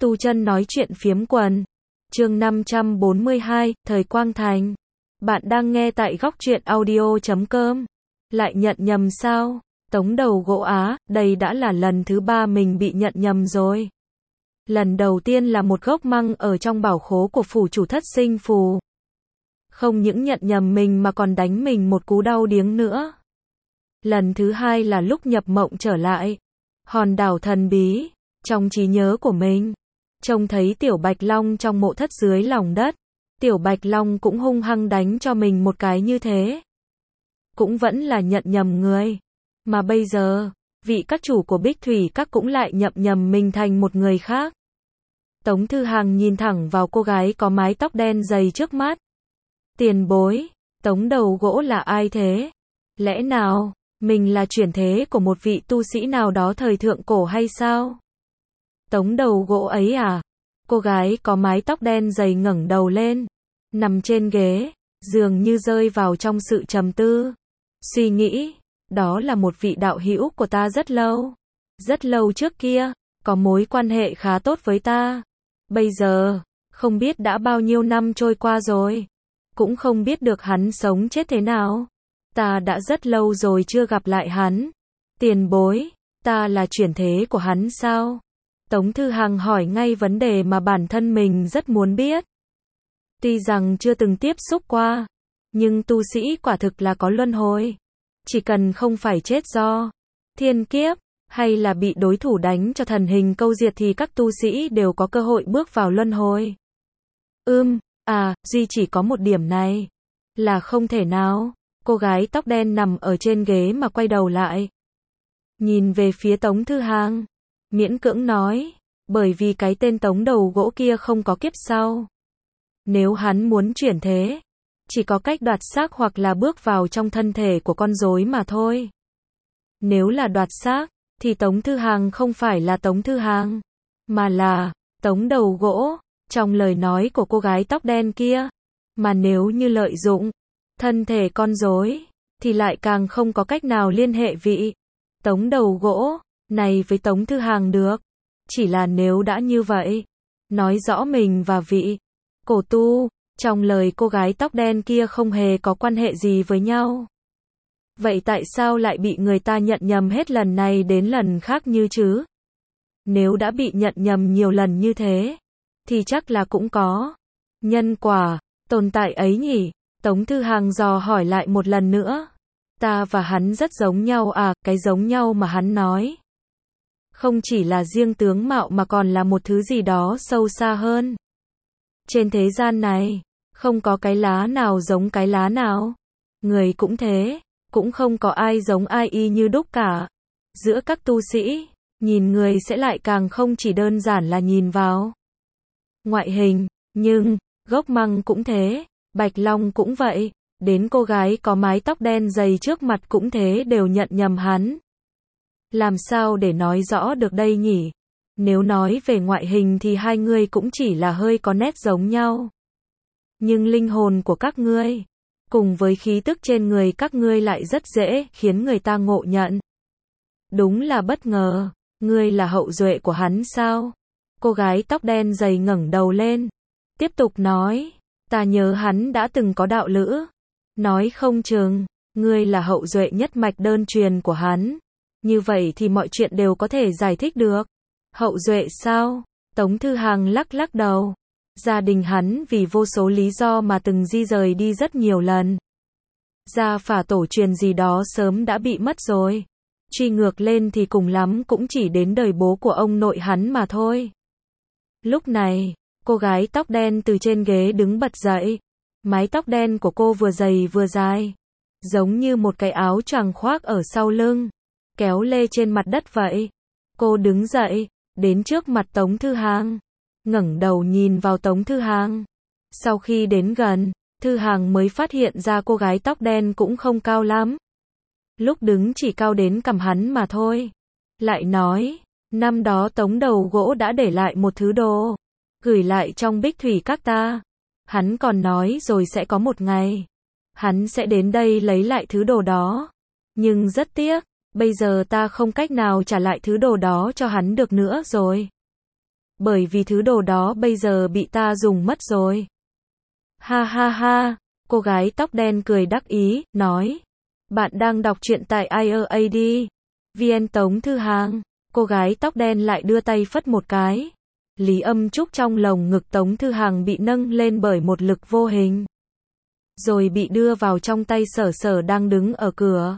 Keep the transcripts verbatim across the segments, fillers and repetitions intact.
Tu Chân nói chuyện phiếm quần. Chương năm trăm bốn mươi hai, Thời Quang Thành. Bạn đang nghe tại góc truyện audio chấm com. Lại nhận nhầm sao? Tống đầu gỗ á, đây đã là lần thứ ba mình bị nhận nhầm rồi. Lần đầu tiên là một gốc măng ở trong bảo khố của phủ chủ Thất Sinh Phù. Không những nhận nhầm mình mà còn đánh mình một cú đau điếng nữa. Lần thứ hai là lúc nhập mộng trở lại. Hòn đảo thần bí, trong trí nhớ của mình. Trông thấy Tiểu Bạch Long trong mộ thất dưới lòng đất. Tiểu Bạch Long cũng hung hăng đánh cho mình một cái như thế. Cũng vẫn là nhận nhầm người. Mà bây giờ, vị các chủ của Bích Thủy Các cũng lại nhậm nhầm mình thành một người khác. Tống Thư Hằng nhìn thẳng vào cô gái có mái tóc đen dày trước mắt. Tiền bối, Tống đầu gỗ là ai thế? Lẽ nào, mình là chuyển thế của một vị tu sĩ nào đó thời thượng cổ hay sao? Tống đầu gỗ ấy à? Cô gái có mái tóc đen dày ngẩng đầu lên, nằm trên ghế, dường như rơi vào trong sự trầm tư. Suy nghĩ, đó là một vị đạo hữu của ta rất lâu. Rất lâu trước kia, có mối quan hệ khá tốt với ta. Bây giờ, không biết đã bao nhiêu năm trôi qua rồi. Cũng không biết được hắn sống chết thế nào. Ta đã rất lâu rồi chưa gặp lại hắn. Tiền bối, ta là chuyển thế của hắn sao? Tống Thư Hằng hỏi ngay vấn đề mà bản thân mình rất muốn biết. Tuy rằng chưa từng tiếp xúc qua, nhưng tu sĩ quả thực là có luân hồi. Chỉ cần không phải chết do thiên kiếp, hay là bị đối thủ đánh cho thần hình câu diệt thì các tu sĩ đều có cơ hội bước vào luân hồi. Ưm, à, duy chỉ có một điểm này, là không thể nào. Cô gái tóc đen nằm ở trên ghế mà quay đầu lại. Nhìn về phía Tống Thư Hằng, miễn cưỡng nói, bởi vì cái tên Tống đầu gỗ kia không có kiếp sau. Nếu hắn muốn chuyển thế, chỉ có cách đoạt xác hoặc là bước vào trong thân thể của con rối mà thôi. Nếu là đoạt xác, thì Tống Thư Hằng không phải là Tống Thư Hằng, mà là Tống đầu gỗ, trong lời nói của cô gái tóc đen kia. Mà nếu như lợi dụng thân thể con rối, thì lại càng không có cách nào liên hệ vị Tống đầu gỗ này với Tống Thư Hằng được. Chỉ là nếu đã như vậy, nói rõ mình và vị cổ tu trong lời cô gái tóc đen kia không hề có quan hệ gì với nhau. Vậy tại sao lại bị người ta nhận nhầm hết lần này đến lần khác như chứ? Nếu đã bị nhận nhầm nhiều lần như thế, thì chắc là cũng có nhân quả tồn tại ấy nhỉ? Tống Thư Hằng dò hỏi lại một lần nữa. Ta và hắn rất giống nhau à? Cái giống nhau mà hắn nói, không chỉ là riêng tướng mạo mà còn là một thứ gì đó sâu xa hơn. Trên thế gian này, không có cái lá nào giống cái lá nào. Người cũng thế, cũng không có ai giống ai y như đúc cả. Giữa các tu sĩ, nhìn người sẽ lại càng không chỉ đơn giản là nhìn vào ngoại hình, nhưng gốc măng cũng thế, Bạch Long cũng vậy, đến cô gái có mái tóc đen dày trước mặt cũng thế đều nhận nhầm hắn. Làm sao để nói rõ được đây nhỉ? Nếu nói về ngoại hình thì hai người cũng chỉ là hơi có nét giống nhau. Nhưng linh hồn của các ngươi, cùng với khí tức trên người các ngươi lại rất dễ khiến người ta ngộ nhận. Đúng là bất ngờ, ngươi là hậu duệ của hắn sao? Cô gái tóc đen dày ngẩng đầu lên, tiếp tục nói, ta nhớ hắn đã từng có đạo lữ. Nói không chừng, ngươi là hậu duệ nhất mạch đơn truyền của hắn. Như vậy thì mọi chuyện đều có thể giải thích được. Hậu duệ sao? Tống Thư Hằng lắc lắc đầu. Gia đình hắn vì vô số lý do mà từng di rời đi rất nhiều lần. Gia phả tổ truyền gì đó sớm đã bị mất rồi. Truy ngược lên thì cùng lắm cũng chỉ đến đời bố của ông nội hắn mà thôi. Lúc này, cô gái tóc đen từ trên ghế đứng bật dậy. Mái tóc đen của cô vừa dày vừa dài, giống như một cái áo choàng khoác ở sau lưng, kéo lê trên mặt đất vậy. Cô đứng dậy, đến trước mặt Tống Thư Hằng, ngẩng đầu nhìn vào Tống Thư Hằng. Sau khi đến gần, Thư Hằng mới phát hiện ra cô gái tóc đen cũng không cao lắm. Lúc đứng chỉ cao đến cằm hắn mà thôi. Lại nói, năm đó Tống đầu gỗ đã để lại một thứ đồ, gửi lại trong Bích Thủy Các ta. Hắn còn nói rồi sẽ có một ngày, hắn sẽ đến đây lấy lại thứ đồ đó. Nhưng rất tiếc, bây giờ ta không cách nào trả lại thứ đồ đó cho hắn được nữa rồi. bởi vì thứ đồ đó bây giờ bị ta dùng mất rồi. Ha ha ha, cô gái tóc đen cười đắc ý, nói. Bạn đang đọc truyện tại i a a d vê en Tống Thư Hàng. Cô gái tóc đen lại đưa tay phất một cái. Lý Âm Trúc trong lồng ngực Tống Thư Hàng bị nâng lên bởi một lực vô hình. Rồi bị đưa vào trong tay Sở Sở đang đứng ở cửa.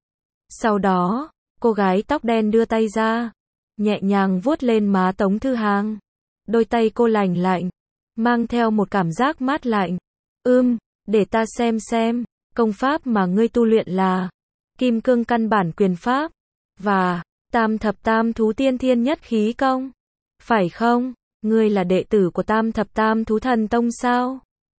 Sau đó, cô gái tóc đen đưa tay ra, nhẹ nhàng vuốt lên má Tống Thư Hàng. Đôi tay cô lành lạnh, mang theo một cảm giác mát lạnh. Ưm, để ta xem xem, công pháp mà ngươi tu luyện là Kim Cương Căn Bản Quyền Pháp và Tam Thập Tam Thú Tiên Thiên Nhất Khí Công. Phải không? Ngươi là đệ tử của Tam Thập Tam Thú Thần Tông sao?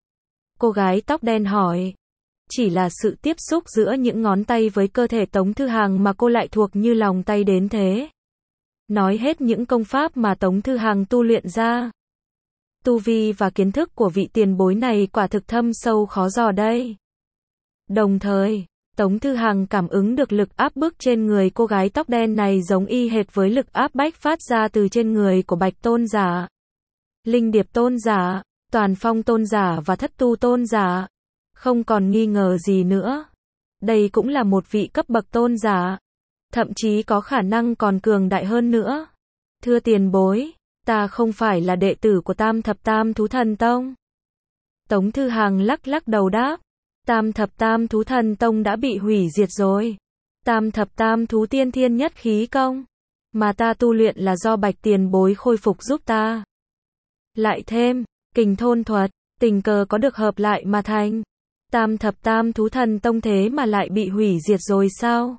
Cô gái tóc đen hỏi. Chỉ là sự tiếp xúc giữa những ngón tay với cơ thể Tống Thư Hàng mà cô lại thuộc như lòng tay đến thế. Nói hết những công pháp mà Tống Thư Hàng tu luyện ra. Tu vi và kiến thức của vị tiền bối này quả thực thâm sâu khó dò đây. Đồng thời, Tống Thư Hàng cảm ứng được lực áp bức trên người cô gái tóc đen này giống y hệt với lực áp bách phát ra từ trên người của Bạch Tôn Giả, Linh Điệp Tôn Giả, Toàn Phong Tôn Giả và Thất Tu Tôn Giả. Không còn nghi ngờ gì nữa. Đây cũng là một vị cấp bậc tôn giả. Thậm chí có khả năng còn cường đại hơn nữa. Thưa tiền bối, ta không phải là đệ tử của Tam Thập Tam Thú Thần Tông. Tống Thư Hàng lắc lắc đầu đáp. Tam Thập Tam Thú Thần Tông đã bị hủy diệt rồi. Tam Thập Tam Thú Tiên Thiên Nhất Khí Công mà ta tu luyện là do Bạch tiền bối khôi phục giúp ta. Lại thêm, Kình Thôn Thuật, tình cờ có được hợp lại mà thành. Tam Thập Tam Thú Thần Tông thế mà lại bị hủy diệt rồi sao?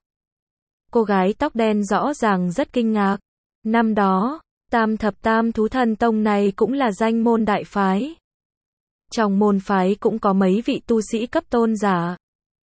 Cô gái tóc đen rõ ràng rất kinh ngạc. Năm đó, Tam Thập Tam Thú Thần Tông này cũng là danh môn đại phái. Trong môn phái cũng có mấy vị tu sĩ cấp tôn giả.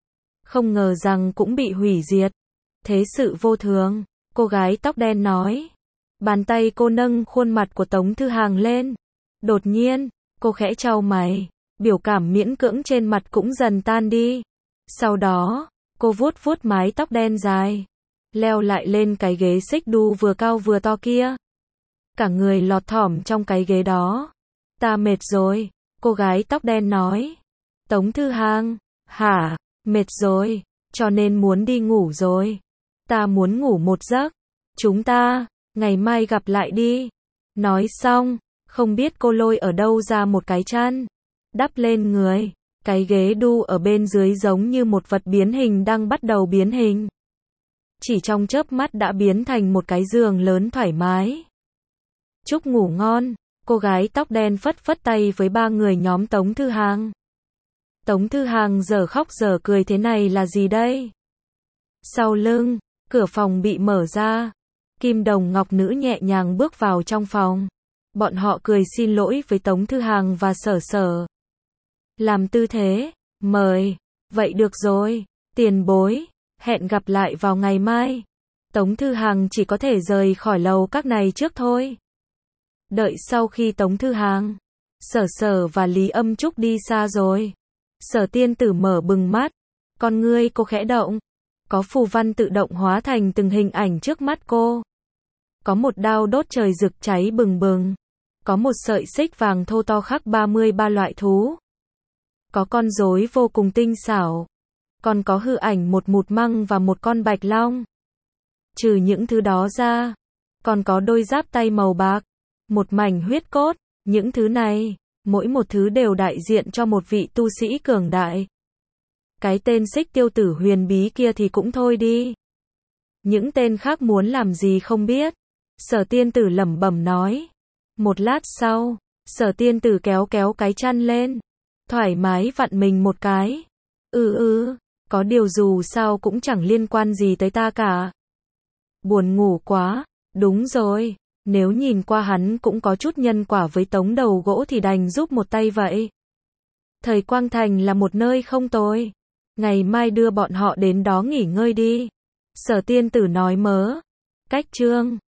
Không ngờ rằng cũng bị hủy diệt. Thế sự vô thường, cô gái tóc đen nói. Bàn tay cô nâng khuôn mặt của Tống Thư Hàng lên. Đột nhiên, cô khẽ chau mày. Biểu cảm miễn cưỡng trên mặt cũng dần tan đi. Sau đó, cô vuốt vuốt mái tóc đen dài, leo lại lên cái ghế xích đu vừa cao vừa to kia. Cả người lọt thỏm trong cái ghế đó. Ta mệt rồi, cô gái tóc đen nói. Tống Thư Hàng, hả, mệt rồi, cho nên muốn đi ngủ rồi. Ta muốn ngủ một giấc. Chúng ta, ngày mai gặp lại đi. Nói xong, không biết cô lôi ở đâu ra một cái chăn, đắp lên người. Cái ghế đu ở bên dưới giống như một vật biến hình đang bắt đầu biến hình. Chỉ trong chớp mắt đã biến thành một cái giường lớn thoải mái. Chúc ngủ ngon, cô gái tóc đen phất phất tay với ba người nhóm Tống Thư Hàng. Tống Thư Hàng giờ khóc giờ cười thế này là gì đây? Sau lưng, cửa phòng bị mở ra. Kim Đồng Ngọc Nữ nhẹ nhàng bước vào trong phòng. Bọn họ cười xin lỗi với Tống Thư Hàng và Sở Sở. Làm tư thế, mời. Vậy được rồi, tiền bối, hẹn gặp lại vào ngày mai. Tống Thư Hàng chỉ có thể rời khỏi lầu các này trước thôi. Đợi sau khi Tống Thư Hàng, Sở Sở và Lý Âm Trúc đi xa rồi. Sở Tiên Tử mở bừng mắt, con ngươi cô khẽ động. Có phù văn tự động hóa thành từng hình ảnh trước mắt cô. Có một đao đốt trời rực cháy bừng bừng. Có một sợi xích vàng thô to khắc ba mươi ba loại thú. Có con rối vô cùng tinh xảo. Còn có hư ảnh một mụt măng và một con bạch long. Trừ những thứ đó ra, còn có đôi giáp tay màu bạc, một mảnh huyết cốt. Những thứ này, mỗi một thứ đều đại diện cho một vị tu sĩ cường đại. Cái tên Xích Tiêu Tử huyền bí kia thì cũng thôi đi. Những tên khác muốn làm gì không biết. Sở Tiên Tử lẩm bẩm nói. Một lát sau, Sở Tiên Tử kéo kéo cái chăn lên, thoải mái vặn mình một cái. Ừ ừ, có điều dù sao cũng chẳng liên quan gì tới ta cả. Buồn ngủ quá, đúng rồi, nếu nhìn qua hắn cũng có chút nhân quả với Tống Đầu Gỗ thì đành giúp một tay vậy. Thời Quang Thành là một nơi không tồi. Ngày mai đưa bọn họ đến đó nghỉ ngơi đi. Sở Tiên Tử nói mớ. Cách chương